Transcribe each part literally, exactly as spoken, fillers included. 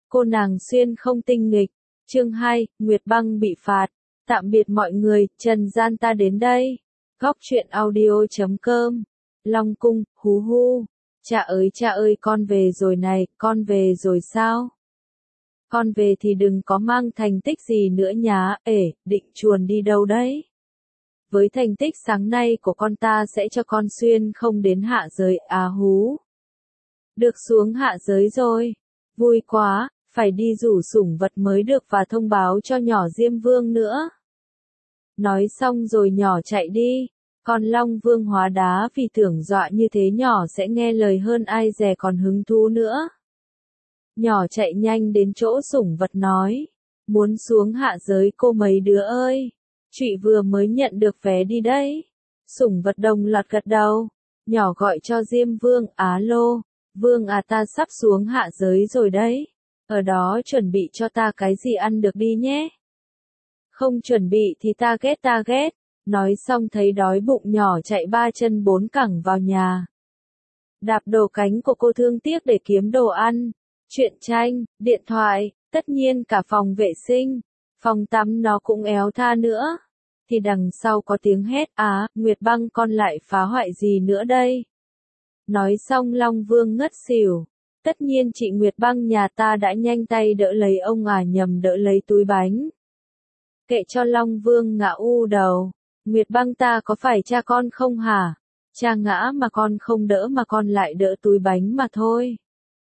Cô nàng xuyên không tinh nghịch. Chương hai, Nguyệt Băng bị phạt. Tạm biệt mọi người, trần gian ta đến đây. Góc truyện audio chấm com. Long cung, hú hu. Cha ơi cha ơi con về rồi này, con về rồi sao? Con về thì đừng có mang thành tích gì nữa nhá, ể, định chuồn đi đâu đấy? Với thành tích sáng nay của con ta sẽ cho con xuyên không đến hạ giới, à hú. Được xuống hạ giới rồi. Vui quá, phải đi rủ sủng vật mới được và thông báo cho nhỏ Diêm Vương nữa. Nói xong rồi nhỏ chạy đi. Còn Long Vương hóa đá vì tưởng dọa như thế nhỏ sẽ nghe lời hơn ai dè còn hứng thú nữa. Nhỏ chạy nhanh đến chỗ sủng vật nói. Muốn xuống hạ giới cô mấy đứa ơi. Trụy vừa mới nhận được vé đi đấy. Sủng vật đồng loạt gật đầu. Nhỏ gọi cho Diêm Vương, á lô. Vương à ta sắp xuống hạ giới rồi đấy. Ở đó chuẩn bị cho ta cái gì ăn được đi nhé. Không chuẩn bị thì ta ghét ta ghét. Nói xong thấy đói bụng nhỏ chạy ba chân bốn cẳng vào nhà. Đạp đổ cánh của cô thương tiếc để kiếm đồ ăn. Truyện tranh, điện thoại, tất nhiên cả phòng vệ sinh. Phòng tắm nó cũng éo tha nữa. Thì đằng sau có tiếng hét, á, Nguyệt Băng con lại phá hoại gì nữa đây? Nói xong Long Vương ngất xỉu. Tất nhiên chị Nguyệt Băng nhà ta đã nhanh tay đỡ lấy ông à nhầm đỡ lấy túi bánh. Kệ cho Long Vương ngã u đầu. Nguyệt Băng ta có phải cha con không hả? Cha ngã mà con không đỡ mà con lại đỡ túi bánh mà thôi.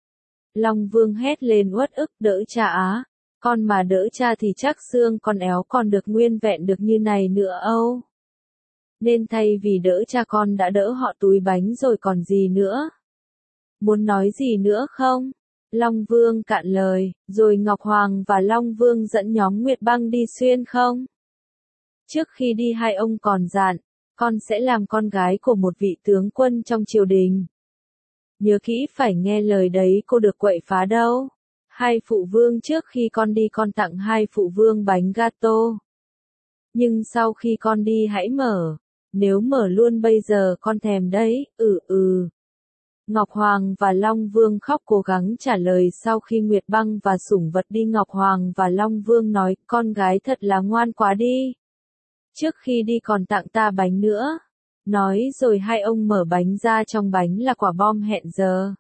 Long Vương hét lên uất ức, đỡ cha á. Con mà đỡ cha thì chắc xương con éo còn được nguyên vẹn được như này nữa âu. Nên thay vì đỡ cha con đã đỡ họ túi bánh rồi còn gì nữa. Muốn nói gì nữa không? Long Vương cạn lời, rồi Ngọc Hoàng và Long Vương dẫn nhóm Nguyệt Băng đi xuyên không? Trước khi đi hai ông còn dặn, con sẽ làm con gái của một vị tướng quân trong triều đình. Nhớ kỹ phải nghe lời đấy cô được quậy phá đâu. Hai phụ vương trước khi con đi con tặng hai phụ vương bánh gato. Nhưng sau khi con đi hãy mở. Nếu mở luôn bây giờ con thèm đấy, ừ ừ. Ngọc Hoàng và Long Vương khóc cố gắng trả lời sau khi Nguyệt Băng và sủng vật đi. Ngọc Hoàng và Long Vương nói, con gái thật là ngoan quá đi. Trước khi đi còn tặng ta bánh nữa. Nói rồi hai ông mở bánh ra, trong bánh là quả bom hẹn giờ.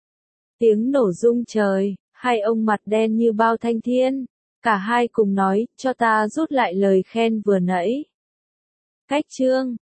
Tiếng nổ rung trời, hai ông mặt đen như bao thanh thiên. Cả hai cùng nói, cho ta rút lại lời khen vừa nãy. Cách chương